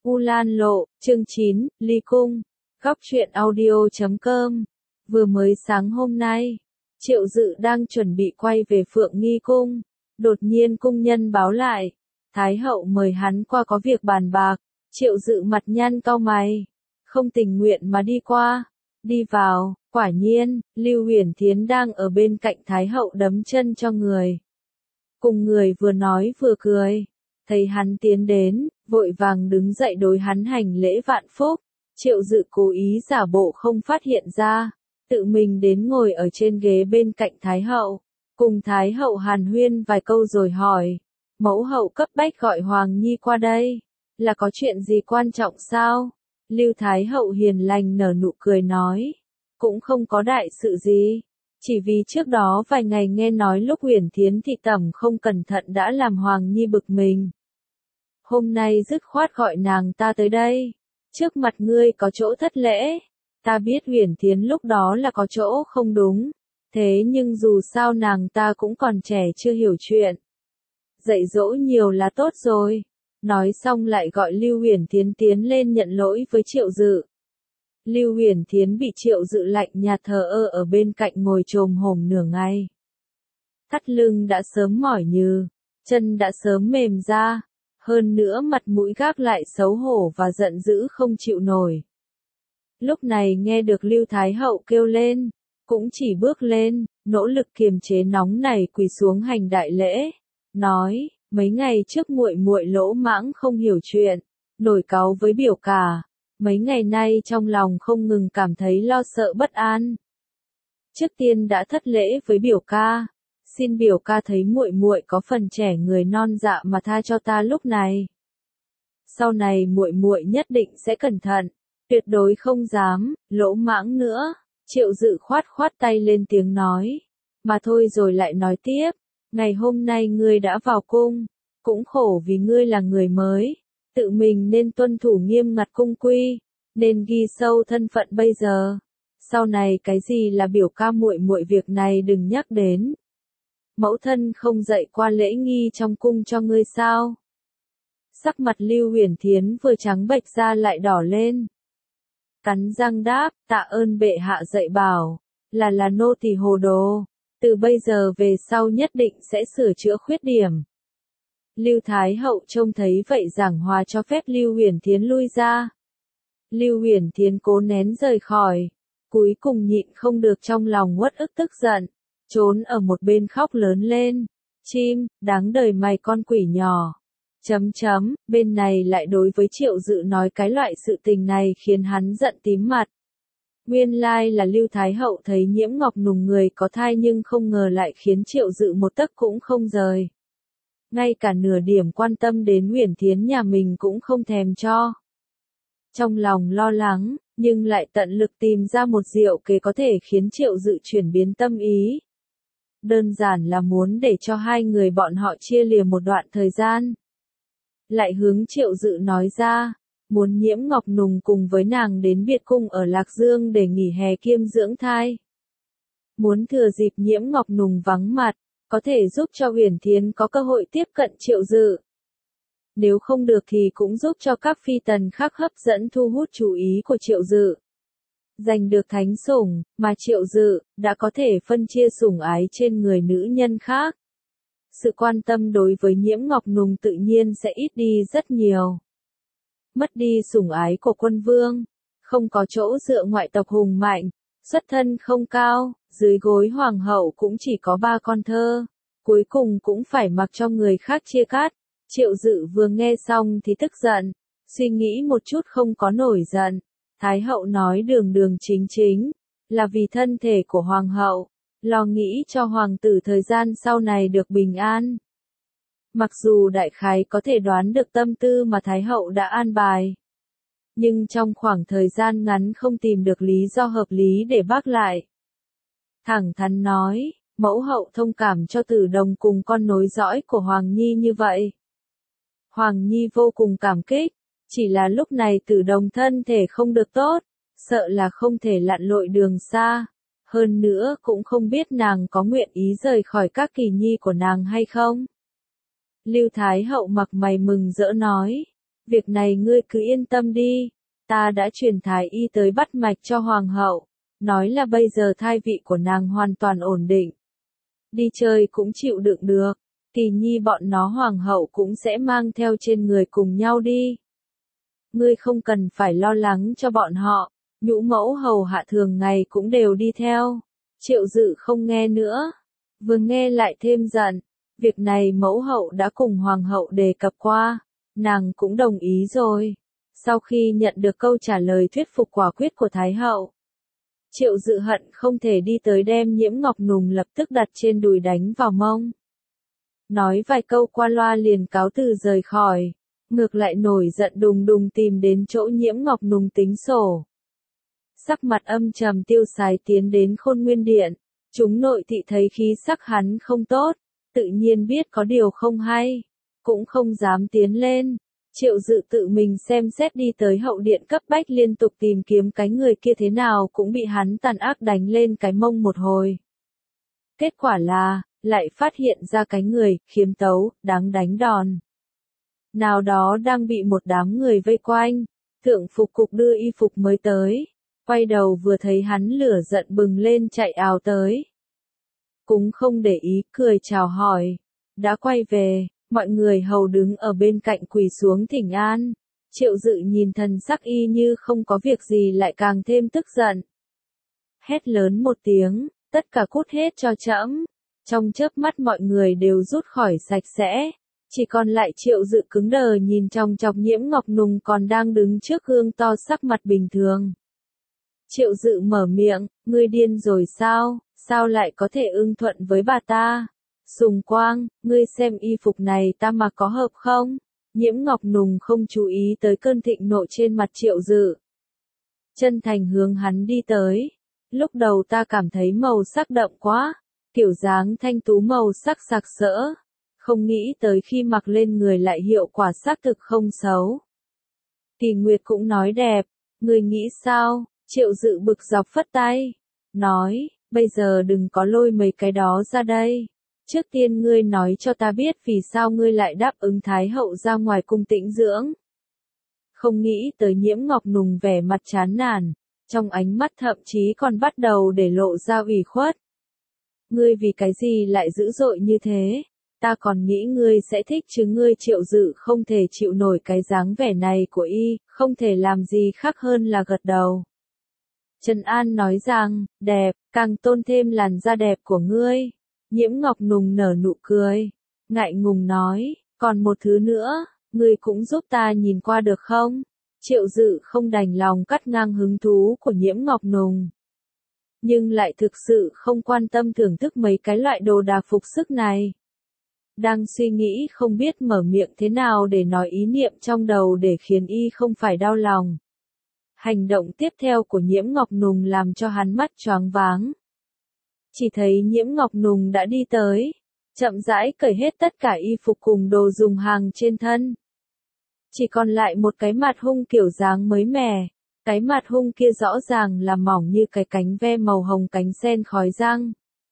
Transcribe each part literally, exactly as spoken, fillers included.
U Lan Lộ, chương chín, Ly Cung, góc truyện audio chấm com. Vừa mới sáng hôm nay, Triệu Dự đang chuẩn bị quay về Phượng Nghi Cung. Đột nhiên cung nhân báo lại, Thái hậu mời hắn qua có việc bàn bạc. Triệu Dự mặt nhăn cau mày, không tình nguyện mà đi qua. Đi vào, quả nhiên, Lưu Huyền Thiến đang ở bên cạnh Thái hậu đấm chân cho người. Cùng người vừa nói vừa cười. Thấy hắn tiến đến, vội vàng đứng dậy đối hắn hành lễ vạn phúc. Triệu Dự cố ý giả bộ không phát hiện ra, tự mình đến ngồi ở trên ghế bên cạnh Thái hậu. Cùng Thái hậu hàn huyên vài câu rồi hỏi, mẫu hậu cấp bách gọi Hoàng Nhi qua đây, là có chuyện gì quan trọng sao? Lưu Thái hậu hiền lành nở nụ cười nói, cũng không có đại sự gì, chỉ vì trước đó vài ngày nghe nói lúc Huyền Thiến thị tẩm không cẩn thận đã làm Hoàng Nhi bực mình. Hôm nay dứt khoát gọi nàng ta tới đây, trước mặt ngươi có chỗ thất lễ, ta biết Huyền Thiến lúc đó là có chỗ không đúng, thế nhưng dù sao nàng ta cũng còn trẻ chưa hiểu chuyện. Dạy dỗ nhiều là tốt rồi. Nói xong lại gọi Lưu Huyền Thiến tiến lên nhận lỗi với Triệu Dự. Lưu Huyền Thiến bị Triệu Dự lạnh nhạt thờ ơ ở bên cạnh ngồi chồm hổm nửa ngày. Thắt lưng đã sớm mỏi nhừ, chân đã sớm mềm ra, hơn nữa mặt mũi gác lại xấu hổ và giận dữ không chịu nổi. Lúc này nghe được Lưu Thái hậu kêu lên, cũng chỉ bước lên, nỗ lực kiềm chế nóng này quỳ xuống hành đại lễ, nói, mấy ngày trước muội muội lỗ mãng không hiểu chuyện, nổi cáu với biểu ca, mấy ngày nay trong lòng không ngừng cảm thấy lo sợ bất an. Trước tiên đã thất lễ với biểu ca, xin biểu ca thấy muội muội có phần trẻ người non dạ mà tha cho ta lúc này. Sau này muội muội nhất định sẽ cẩn thận, tuyệt đối không dám lỗ mãng nữa. Triệu Dự khoát khoát tay lên tiếng nói, mà thôi rồi lại nói tiếp, ngày hôm nay ngươi đã vào cung, cũng khổ vì ngươi là người mới, tự mình nên tuân thủ nghiêm ngặt cung quy, nên ghi sâu thân phận bây giờ. Sau này cái gì là biểu ca muội muội việc này đừng nhắc đến. Mẫu thân không dạy qua lễ nghi trong cung cho ngươi sao? Sắc mặt Lưu Huyền Thiến vừa trắng bệch ra lại đỏ lên. Cắn răng đáp, tạ ơn bệ hạ dạy bảo, là là nô tỳ hồ đồ, từ bây giờ về sau nhất định sẽ sửa chữa khuyết điểm. Lưu Thái hậu trông thấy vậy giảng hòa cho phép Lưu Huyền Thiến lui ra. Lưu Huyền Thiến cố nén rời khỏi, cuối cùng nhịn không được trong lòng uất ức tức giận, trốn ở một bên khóc lớn lên, chim, đáng đời mày con quỷ nhỏ. Chấm chấm, bên này lại đối với Triệu Dự nói cái loại sự tình này khiến hắn giận tím mặt. Nguyên lai là Lưu Thái hậu thấy Nhiễm Ngọc Nùng người có thai nhưng không ngờ lại khiến Triệu Dự một tấc cũng không rời. Ngay cả nửa điểm quan tâm đến Huyền Thiến nhà mình cũng không thèm cho. Trong lòng lo lắng, nhưng lại tận lực tìm ra một diệu kế có thể khiến Triệu Dự chuyển biến tâm ý. Đơn giản là muốn để cho hai người bọn họ chia lìa một đoạn thời gian. Lại hướng Triệu Dự nói ra, muốn Nhiễm Ngọc Nùng cùng với nàng đến Biệt Cung ở Lạc Dương để nghỉ hè kiêm dưỡng thai. Muốn thừa dịp Nhiễm Ngọc Nùng vắng mặt, có thể giúp cho Huyền Thiến có cơ hội tiếp cận Triệu Dự. Nếu không được thì cũng giúp cho các phi tần khác hấp dẫn thu hút chú ý của Triệu Dự. Giành được thánh sủng, mà Triệu Dự đã có thể phân chia sủng ái trên người nữ nhân khác. Sự quan tâm đối với Nhiễm Ngọc Nùng tự nhiên sẽ ít đi rất nhiều. Mất đi sủng ái của quân vương, không có chỗ dựa ngoại tộc hùng mạnh, xuất thân không cao, dưới gối hoàng hậu cũng chỉ có ba con thơ, cuối cùng cũng phải mặc cho người khác chia cắt. Triệu Dự vừa nghe xong thì tức giận, suy nghĩ một chút không có nổi giận. Thái hậu nói đường đường chính chính, là vì thân thể của hoàng hậu, lo nghĩ cho hoàng tử thời gian sau này được bình an. Mặc dù đại khái có thể đoán được tâm tư mà Thái hậu đã an bài, nhưng trong khoảng thời gian ngắn không tìm được lý do hợp lý để bác lại. Thẳng thắn nói, mẫu hậu thông cảm cho Tử Đồng cùng con nối dõi của Hoàng Nhi như vậy. Hoàng Nhi vô cùng cảm kích, chỉ là lúc này Tử Đồng thân thể không được tốt, sợ là không thể lặn lội đường xa. Hơn nữa cũng không biết nàng có nguyện ý rời khỏi các kỳ nhi của nàng hay không. Lưu Thái hậu mặc mày mừng rỡ nói, Việc này ngươi cứ yên tâm đi, ta đã truyền thái y tới bắt mạch cho hoàng hậu, nói là bây giờ thai vị của nàng hoàn toàn ổn định. Đi chơi cũng chịu đựng được, Kỳ Nhi bọn nó hoàng hậu cũng sẽ mang theo trên người cùng nhau đi. Ngươi không cần phải lo lắng cho bọn họ, nhũ mẫu hầu hạ thường ngày cũng đều đi theo. Triệu Dự không nghe nữa, vừa nghe lại thêm giận, việc này mẫu hậu đã cùng hoàng hậu đề cập qua, nàng cũng đồng ý rồi. Sau khi nhận được câu trả lời thuyết phục quả quyết của Thái hậu, Triệu Dự hận không thể đi tới đem Nhiễm Ngọc Nùng lập tức đặt trên đùi đánh vào mông. Nói vài câu qua loa liền cáo từ rời khỏi, ngược lại nổi giận đùng đùng tìm đến chỗ Nhiễm Ngọc Nùng tính sổ. Sắc mặt âm trầm Tiêu Sái tiến đến Khôn Nguyên Điện, chúng nội thị thấy khí sắc hắn không tốt, tự nhiên biết có điều không hay, cũng không dám tiến lên. Triệu Dự tự mình xem xét đi tới hậu điện cấp bách liên tục tìm kiếm cái người kia thế nào cũng bị hắn tàn ác đánh lên cái mông một hồi. Kết quả là, lại phát hiện ra cái người, khiếm tấu, đáng đánh đòn. Nào đó đang bị một đám người vây quanh, thượng phục cục đưa y phục mới tới, quay đầu vừa thấy hắn lửa giận bừng lên chạy ào tới. Cũng không để ý, cười chào hỏi, đã quay về. Mọi người hầu đứng ở bên cạnh quỳ xuống thỉnh an. Triệu Dự nhìn thần sắc y như không có việc gì lại càng thêm tức giận. Hét lớn một tiếng, tất cả cút hết cho trẫm. Trong chớp mắt mọi người đều rút khỏi sạch sẽ. Chỉ còn lại Triệu Dự cứng đờ nhìn trong chọc Nhiễm Ngọc Nùng còn đang đứng trước gương to sắc mặt bình thường. Triệu Dự mở miệng, ngươi điên rồi sao, sao lại có thể ưng thuận với bà ta? Sùng Quang, ngươi xem y phục này ta mặc có hợp không? Nhiễm Ngọc Nùng không chú ý tới cơn thịnh nộ trên mặt Triệu Dự. Chân thành hướng hắn đi tới. Lúc đầu ta cảm thấy màu sắc đậm quá, kiểu dáng thanh tú màu sắc sặc sỡ. Không nghĩ tới khi mặc lên người lại hiệu quả xác thực không xấu. Kỳ Nguyệt cũng nói đẹp, ngươi nghĩ sao? Triệu Dự bực dọc phất tay. Nói, bây giờ đừng có lôi mấy cái đó ra đây. Trước tiên ngươi nói cho ta biết vì sao ngươi lại đáp ứng Thái hậu ra ngoài cung tĩnh dưỡng. Không nghĩ tới Nhiễm Ngọc Nùng vẻ mặt chán nản, trong ánh mắt thậm chí còn bắt đầu để lộ ra ủy khuất. Ngươi vì cái gì lại dữ dội như thế? Ta còn nghĩ ngươi sẽ thích chứ. Ngươi Triệu Dự không thể chịu nổi cái dáng vẻ này của y, không thể làm gì khác hơn là gật đầu. Trần An nói rằng, đẹp, càng tôn thêm làn da đẹp của ngươi. Nhiễm Ngọc Nùng nở nụ cười, ngại ngùng nói, còn một thứ nữa, ngươi cũng giúp ta nhìn qua được không? Triệu Dự không đành lòng cắt ngang hứng thú của Nhiễm Ngọc Nùng, nhưng lại thực sự không quan tâm thưởng thức mấy cái loại đồ đạc phục sức này. Đang suy nghĩ không biết mở miệng thế nào để nói ý niệm trong đầu để khiến y không phải đau lòng. Hành động tiếp theo của Nhiễm Ngọc Nùng làm cho hắn mắt choáng váng. Chỉ thấy Nhiễm Ngọc Nùng đã đi tới, chậm rãi cởi hết tất cả y phục cùng đồ dùng hàng trên thân. Chỉ còn lại một cái mặt hung kiểu dáng mới mẻ, cái mặt hung kia rõ ràng là mỏng như cái cánh ve màu hồng cánh sen khói răng.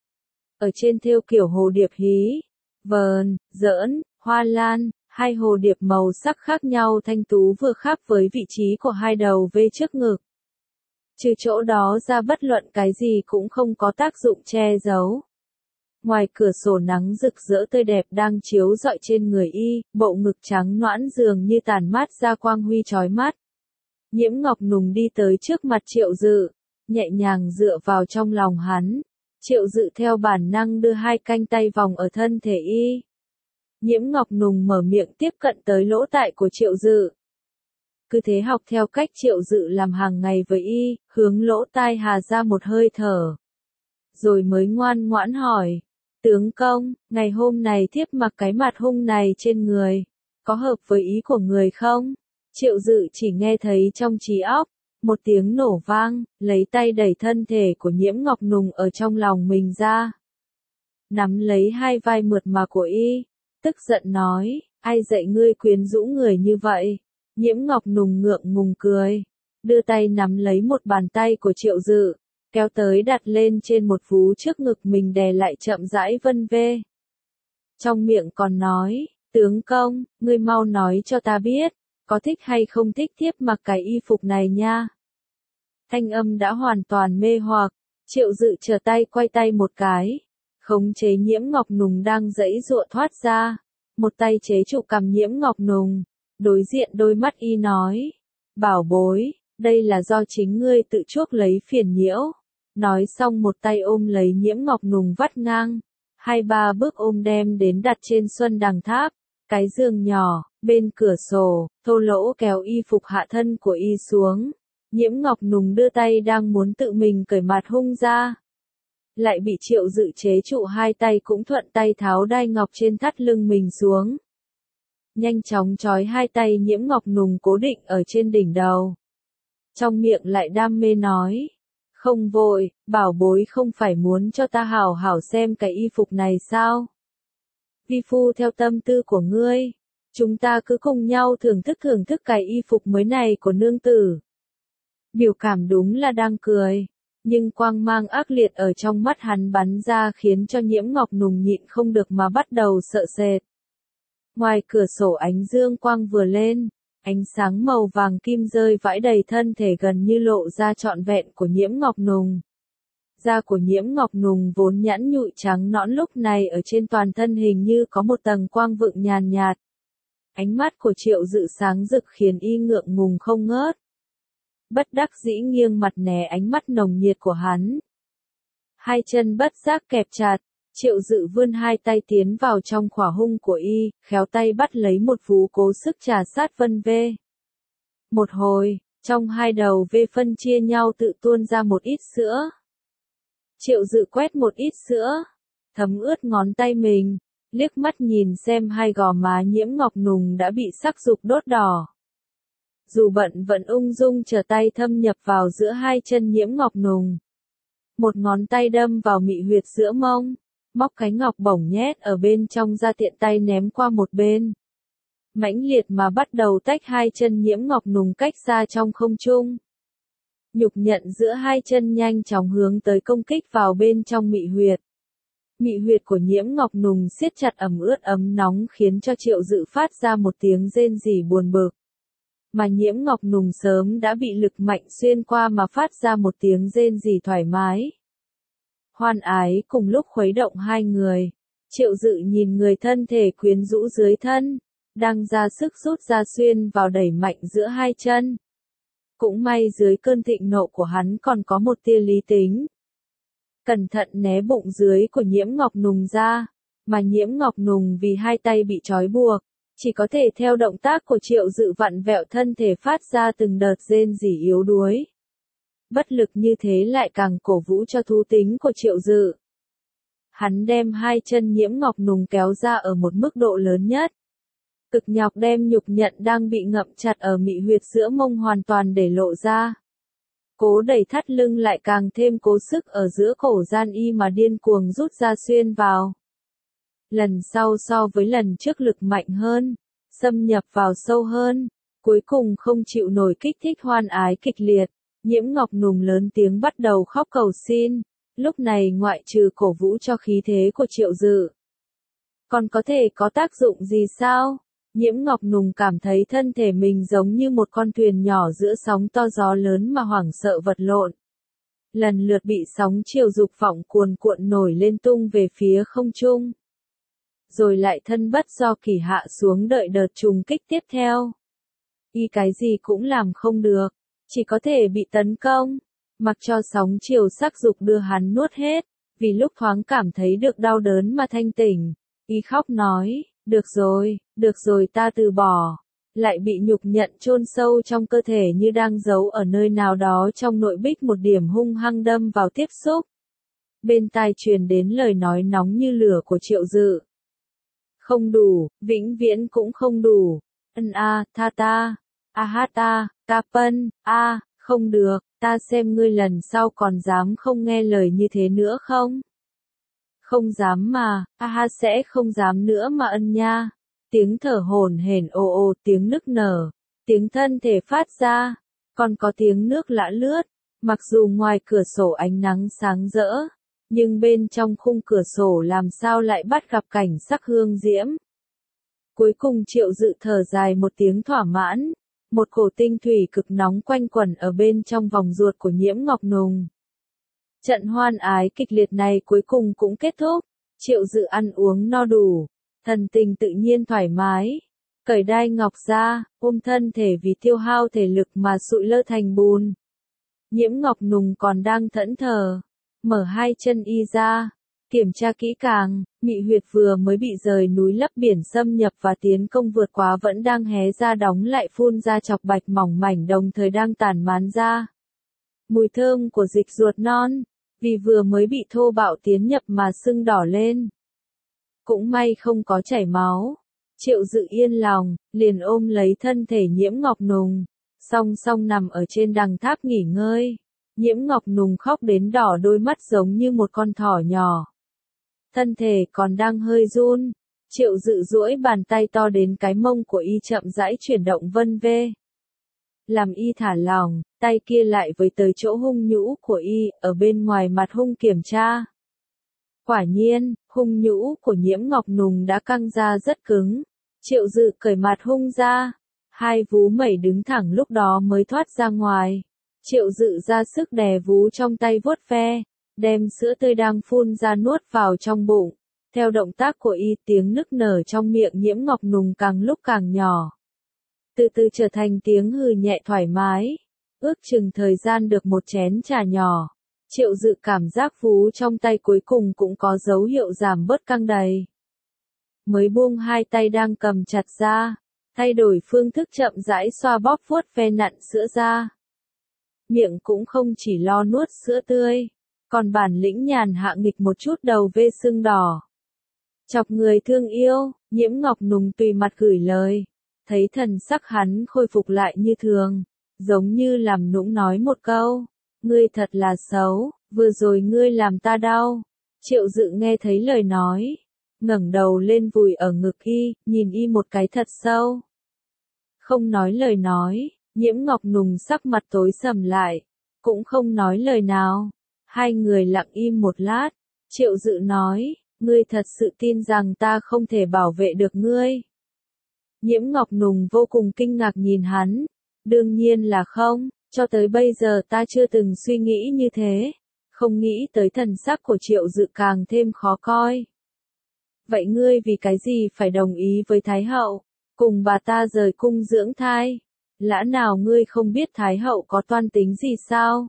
Ở trên thêu kiểu hồ điệp hí, vờn, giỡn, hoa lan, hai hồ điệp màu sắc khác nhau thanh tú vừa khớp với vị trí của hai đầu vê trước ngực. Trừ chỗ đó ra bất luận cái gì cũng không có tác dụng che giấu. Ngoài cửa sổ nắng rực rỡ tươi đẹp đang chiếu rọi trên người y, bộ ngực trắng nõn dường như tàn mát ra quang huy chói mắt. Nhiễm Ngọc Nùng đi tới trước mặt Triệu Dự, nhẹ nhàng dựa vào trong lòng hắn. Triệu Dự theo bản năng đưa hai cánh tay vòng ở thân thể y. Nhiễm Ngọc Nùng mở miệng tiếp cận tới lỗ tai của Triệu Dự. Cứ thế học theo cách Triệu Dự làm hàng ngày với y, hướng lỗ tai hà ra một hơi thở. Rồi mới ngoan ngoãn hỏi, tướng công, ngày hôm này thiếp mặc cái mặt hung này trên người, có hợp với ý của người không? Triệu Dự chỉ nghe thấy trong trí óc, một tiếng nổ vang, lấy tay đẩy thân thể của Nhiễm Ngọc Nùng ở trong lòng mình ra. Nắm lấy hai vai mượt mà của y, tức giận nói, ai dạy ngươi quyến rũ người như vậy? Nhiễm Ngọc Nùng ngượng ngùng cười, đưa tay nắm lấy một bàn tay của Triệu Dự, kéo tới đặt lên trên một vú trước ngực mình đè lại chậm rãi vân vê. Trong miệng còn nói, tướng công, ngươi mau nói cho ta biết, có thích hay không thích tiếp mặc cái y phục này nha. Thanh âm đã hoàn toàn mê hoặc, Triệu Dự trở tay quay tay một cái, khống chế Nhiễm Ngọc Nùng đang giãy giụa thoát ra, một tay chế trụ cằm Nhiễm Ngọc Nùng, đối diện đôi mắt y nói, bảo bối, đây là do chính ngươi tự chuốc lấy phiền nhiễu. Nói xong một tay ôm lấy Nhiễm Ngọc Nùng vắt ngang, hai ba bước ôm đem đến đặt trên Xuân Đằng Tháp, cái giường nhỏ, bên cửa sổ, Thô Lỗ kéo y phục hạ thân của y xuống. Nhiễm Ngọc Nùng đưa tay đang muốn tự mình cởi mặt hung ra. Lại bị Triệu Dự chế trụ hai tay cũng thuận tay tháo đai ngọc trên thắt lưng mình xuống. Nhanh chóng trói hai tay Nhiễm Ngọc Nùng cố định ở trên đỉnh đầu. Trong miệng lại đam mê nói. Không vội, bảo bối không phải muốn cho ta hảo hảo xem cái y phục này sao? Vi phu theo tâm tư của ngươi. Chúng ta cứ cùng nhau thưởng thức thưởng thức cái y phục mới này của nương tử. Biểu cảm đúng là đang cười, nhưng quang mang ác liệt ở trong mắt hắn bắn ra khiến cho Nhiễm Ngọc Nùng nhịn không được mà bắt đầu sợ sệt. Ngoài cửa sổ ánh dương quang vừa lên, ánh sáng màu vàng kim rơi vãi đầy thân thể gần như lộ ra trọn vẹn của Nhiễm Ngọc Nùng. Da của Nhiễm Ngọc Nùng vốn nhẵn nhụi trắng nõn lúc này ở trên toàn thân hình như có một tầng quang vượng nhàn nhạt. Ánh mắt của Triệu Dự sáng rực khiến y ngượng ngùng không ngớt. Bất đắc dĩ nghiêng mặt né ánh mắt nồng nhiệt của hắn. Hai chân bất giác kẹp chặt, Triệu Dự vươn hai tay tiến vào trong khỏa hung của y, khéo tay bắt lấy một vú cố sức trà sát vân vê. Một hồi, trong hai đầu vê phân chia nhau tự tuôn ra một ít sữa. Triệu Dự quét một ít sữa, thấm ướt ngón tay mình, liếc mắt nhìn xem hai gò má Nhiễm Ngọc Nùng đã bị sắc dục đốt đỏ. Dù bận vẫn ung dung trở tay thâm nhập vào giữa hai chân Nhiễm Ngọc Nùng. Một ngón tay đâm vào mị huyệt giữa mông, móc cái ngọc bổng nhét ở bên trong ra tiện tay ném qua một bên. Mãnh liệt mà bắt đầu tách hai chân Nhiễm Ngọc Nùng cách ra trong không trung. Nhục nhận giữa hai chân nhanh chóng hướng tới công kích vào bên trong mị huyệt. Mị huyệt của Nhiễm Ngọc Nùng siết chặt ẩm ướt ấm nóng khiến cho Triệu Dự phát ra một tiếng rên rỉ buồn bực. Mà Nhiễm Ngọc Nùng sớm đã bị lực mạnh xuyên qua mà phát ra một tiếng rên rỉ thoải mái. Hoan ái cùng lúc khuấy động hai người. Triệu Dự nhìn người thân thể quyến rũ dưới thân, đang ra sức rút ra xuyên vào đẩy mạnh giữa hai chân. Cũng may dưới cơn thịnh nộ của hắn còn có một tia lý tính. Cẩn thận né bụng dưới của Nhiễm Ngọc Nùng ra, mà Nhiễm Ngọc Nùng vì hai tay bị trói buộc, chỉ có thể theo động tác của Triệu Dự vặn vẹo thân thể phát ra từng đợt rên rỉ yếu đuối. Bất lực như thế lại càng cổ vũ cho thú tính của Triệu Dự. Hắn đem hai chân Nhiễm Ngọc Nùng kéo ra ở một mức độ lớn nhất. Cực nhọc đem nhục nhận đang bị ngậm chặt ở mị huyệt giữa mông hoàn toàn để lộ ra. Cố đẩy thắt lưng lại càng thêm cố sức ở giữa cổ gian y mà điên cuồng rút ra xuyên vào. Lần sau so với lần trước lực mạnh hơn, xâm nhập vào sâu hơn, cuối cùng không chịu nổi kích thích hoan ái kịch liệt, Nhiễm Ngọc Nùng lớn tiếng bắt đầu khóc cầu xin, lúc này ngoại trừ cổ vũ cho khí thế của Triệu Dự. Còn có thể có tác dụng gì sao? Nhiễm Ngọc Nùng cảm thấy thân thể mình giống như một con thuyền nhỏ giữa sóng to gió lớn mà hoảng sợ vật lộn. Lần lượt bị sóng chiều dục vọng cuồn cuộn nổi lên tung về phía không trung. Rồi lại thân bất do kỳ hạ xuống đợi đợt trùng kích tiếp theo. Y cái gì cũng làm không được, chỉ có thể bị tấn công, mặc cho sóng chiều sắc dục đưa hắn nuốt hết, vì lúc thoáng cảm thấy được đau đớn mà thanh tỉnh. Y khóc nói, được rồi, được rồi ta từ bỏ, lại bị nhục nhận chôn sâu trong cơ thể như đang giấu ở nơi nào đó trong nội bích một điểm hung hăng đâm vào tiếp xúc. Bên tai truyền đến lời nói nóng như lửa của Triệu Dự. Không đủ, vĩnh viễn cũng không đủ. Ân a, tha ta, a hát ta, ta pân, a, không được, ta xem ngươi lần sau còn dám không nghe lời như thế nữa không? Không dám mà, a ha sẽ không dám nữa mà ân nha. Tiếng thở hổn hển ồ ồ, tiếng nức nở, tiếng thân thể phát ra, còn có tiếng nước lã lướt. Mặc dù ngoài cửa sổ ánh nắng sáng rỡ, nhưng bên trong khung cửa sổ làm sao lại bắt gặp cảnh sắc hương diễm. Cuối cùng Triệu Dự thở dài một tiếng thỏa mãn, một cổ tinh thủy cực nóng quanh quẩn ở bên trong vòng ruột của Nhiễm Ngọc Nùng. Trận hoan ái kịch liệt này cuối cùng cũng kết thúc, Triệu Dự ăn uống no đủ, thần tình tự nhiên thoải mái, cởi đai ngọc ra, ôm thân thể vì tiêu hao thể lực mà sụi lơ thành bùn. Nhiễm Ngọc Nùng còn đang thẫn thờ, mở hai chân y ra, kiểm tra kỹ càng, mị huyệt vừa mới bị rời núi lấp biển xâm nhập và tiến công vượt quá vẫn đang hé ra đóng lại phun ra chọc bạch mỏng mảnh đồng thời đang tản mán ra. Mùi thơm của dịch ruột non, vì vừa mới bị thô bạo tiến nhập mà sưng đỏ lên. Cũng may không có chảy máu. Triệu Dự yên lòng, liền ôm lấy thân thể Nhiễm Ngọc Nùng, song song nằm ở trên đằng tháp nghỉ ngơi. Nhiễm Ngọc Nùng khóc đến đỏ đôi mắt giống như một con thỏ nhỏ. Thân thể còn đang hơi run, Triệu Dự duỗi bàn tay to đến cái mông của y chậm rãi chuyển động vân vê. Làm y thả lỏng, tay kia lại với tới chỗ hung nhũ của y, ở bên ngoài mặt hung kiểm tra. Quả nhiên, hung nhũ của Nhiễm Ngọc Nùng đã căng ra rất cứng. Triệu Dự cởi mặt hung ra, hai vú mẩy đứng thẳng lúc đó mới thoát ra ngoài. Triệu Dự ra sức đè vú trong tay vuốt ve, đem sữa tươi đang phun ra nuốt vào trong bụng. Theo động tác của y, tiếng nức nở trong miệng Nhiễm Ngọc Nùng càng lúc càng nhỏ. Từ từ trở thành tiếng hừ nhẹ thoải mái. Ước chừng thời gian được một chén trà nhỏ. Triệu Dự cảm giác vú trong tay cuối cùng cũng có dấu hiệu giảm bớt căng đầy. Mới buông hai tay đang cầm chặt ra, thay đổi phương thức chậm rãi xoa bóp vuốt ve nặn sữa ra. Miệng cũng không chỉ lo nuốt sữa tươi, còn bản lĩnh nhàn hạ nghịch một chút đầu vê sưng đỏ. Chọc người thương yêu, Nhiễm Ngọc Nùng tùy mặt gửi lời, thấy thần sắc hắn khôi phục lại như thường, giống như làm nũng nói một câu, ngươi thật là xấu, vừa rồi ngươi làm ta đau. Triệu Dự nghe thấy lời nói, ngẩng đầu lên vùi ở ngực y, nhìn y một cái thật sâu. Không nói lời nói, Nhiễm Ngọc Nùng sắc mặt tối sầm lại, cũng không nói lời nào. Hai người lặng im một lát, Triệu Dự nói, ngươi thật sự tin rằng ta không thể bảo vệ được ngươi. Nhiễm Ngọc Nùng vô cùng kinh ngạc nhìn hắn, đương nhiên là không, cho tới bây giờ ta chưa từng suy nghĩ như thế, không nghĩ tới thần sắc của Triệu Dự càng thêm khó coi. Vậy ngươi vì cái gì phải đồng ý với Thái Hậu, cùng bà ta rời cung dưỡng thai? Lã nào ngươi không biết Thái Hậu có toan tính gì sao?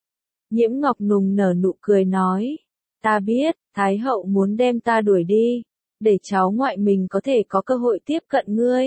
Nhiễm Ngọc Nùng nở nụ cười nói, ta biết, Thái Hậu muốn đem ta đuổi đi, để cháu ngoại mình có thể có cơ hội tiếp cận ngươi.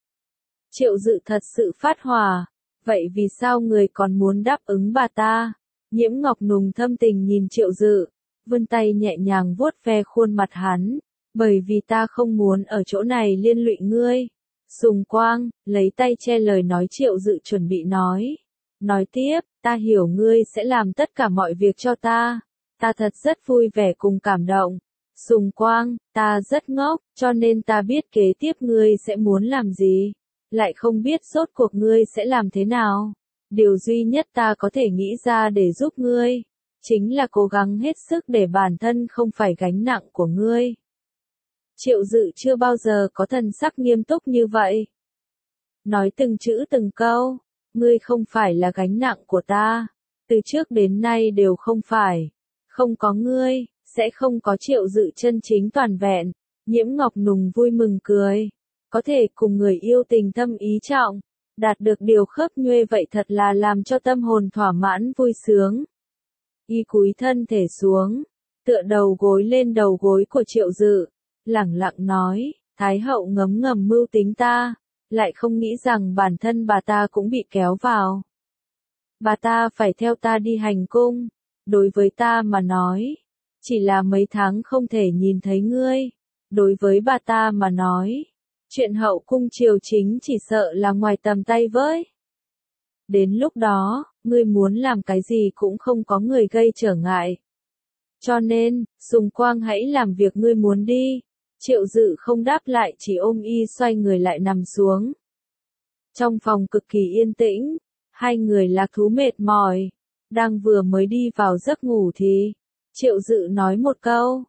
Triệu Dự thật sự phát hỏa, vậy vì sao người còn muốn đáp ứng bà ta? Nhiễm Ngọc Nùng thâm tình nhìn Triệu Dự, vươn tay nhẹ nhàng vuốt ve khuôn mặt hắn, bởi vì ta không muốn ở chỗ này liên lụy ngươi. Sùng Quang, lấy tay che lời nói Triệu Dự chuẩn bị nói. Nói tiếp, ta hiểu ngươi sẽ làm tất cả mọi việc cho ta. Ta thật rất vui vẻ cùng cảm động. Sùng Quang, ta rất ngốc, cho nên ta biết kế tiếp ngươi sẽ muốn làm gì. Lại không biết rốt cuộc ngươi sẽ làm thế nào. Điều duy nhất ta có thể nghĩ ra để giúp ngươi, chính là cố gắng hết sức để bản thân không phải gánh nặng của ngươi. Triệu Dự chưa bao giờ có thần sắc nghiêm túc như vậy. Nói từng chữ từng câu, ngươi không phải là gánh nặng của ta, từ trước đến nay đều không phải. Không có ngươi, sẽ không có Triệu Dự chân chính toàn vẹn. Nhiễm Ngọc Nùng vui mừng cười, có thể cùng người yêu tình thâm ý trọng, đạt được điều khớp nhuê vậy thật là làm cho tâm hồn thỏa mãn vui sướng. Y cúi thân thể xuống, tựa đầu gối lên đầu gối của Triệu Dự, lẳng lặng nói, Thái Hậu ngấm ngầm mưu tính ta, lại không nghĩ rằng bản thân bà ta cũng bị kéo vào. Bà ta phải theo ta đi hành cung, đối với ta mà nói, chỉ là mấy tháng không thể nhìn thấy ngươi, đối với bà ta mà nói, chuyện hậu cung triều chính chỉ sợ là ngoài tầm tay với. Đến lúc đó, ngươi muốn làm cái gì cũng không có người gây trở ngại. Cho nên, Sùng Quang hãy làm việc ngươi muốn đi. Triệu Dự không đáp lại chỉ ôm y xoay người lại nằm xuống. Trong phòng cực kỳ yên tĩnh, hai người lạc thú mệt mỏi, đang vừa mới đi vào giấc ngủ thì, Triệu Dự nói một câu,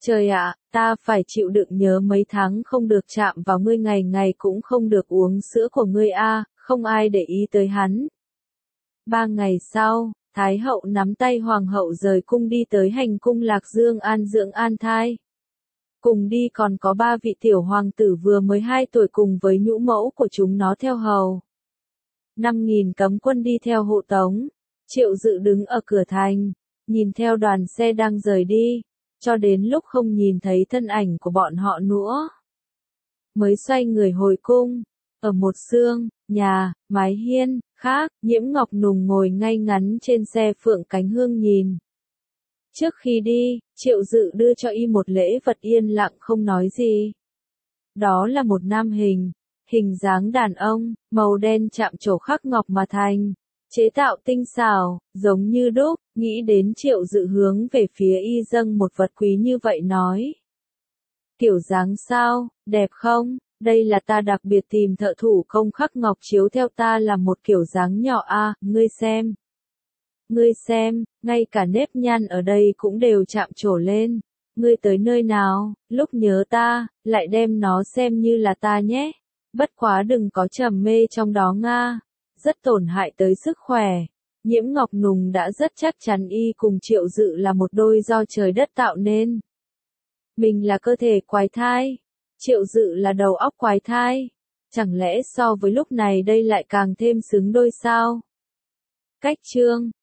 Trời ạ, ta phải chịu đựng nhớ mấy tháng không được chạm vào ngươi, ngày ngày cũng không được uống sữa của ngươi a, không ai để ý tới hắn. Ba ngày sau, Thái hậu nắm tay hoàng hậu rời cung đi tới hành cung Lạc Dương an dưỡng an thai. Cùng đi còn có ba vị tiểu hoàng tử vừa mới hai tuổi cùng với nhũ mẫu của chúng nó theo hầu. Năm nghìn cấm quân đi theo hộ tống. Triệu Dự đứng ở cửa thành, nhìn theo đoàn xe đang rời đi, cho đến lúc không nhìn thấy thân ảnh của bọn họ nữa. Mới xoay người hồi cung, ở một sương, nhà, mái hiên, khác, Nhiễm Ngọc Nùng ngồi ngay ngắn trên xe phượng cánh hương nhìn. Trước khi đi, Triệu Dự đưa cho y một lễ vật yên lặng không nói gì. Đó là một nam hình, hình dáng đàn ông, màu đen chạm trổ khắc ngọc mà thành, chế tạo tinh xảo, giống như đúc, nghĩ đến Triệu Dự hướng về phía y dâng một vật quý như vậy nói. Kiểu dáng sao, đẹp không? Đây là ta đặc biệt tìm thợ thủ công khắc ngọc chiếu theo ta làm một kiểu dáng nhỏ a, ngươi xem. Ngươi xem, ngay cả nếp nhăn ở đây cũng đều chạm trổ lên. Ngươi tới nơi nào, lúc nhớ ta, lại đem nó xem như là ta nhé. Bất quá đừng có trầm mê trong đó nga. Rất tổn hại tới sức khỏe. Nhiễm Ngọc Nùng đã rất chắc chắn y cùng Triệu Dự là một đôi do trời đất tạo nên. Mình là cơ thể quái thai. Triệu Dự là đầu óc quái thai. Chẳng lẽ so với lúc này đây lại càng thêm xứng đôi sao? Cách chương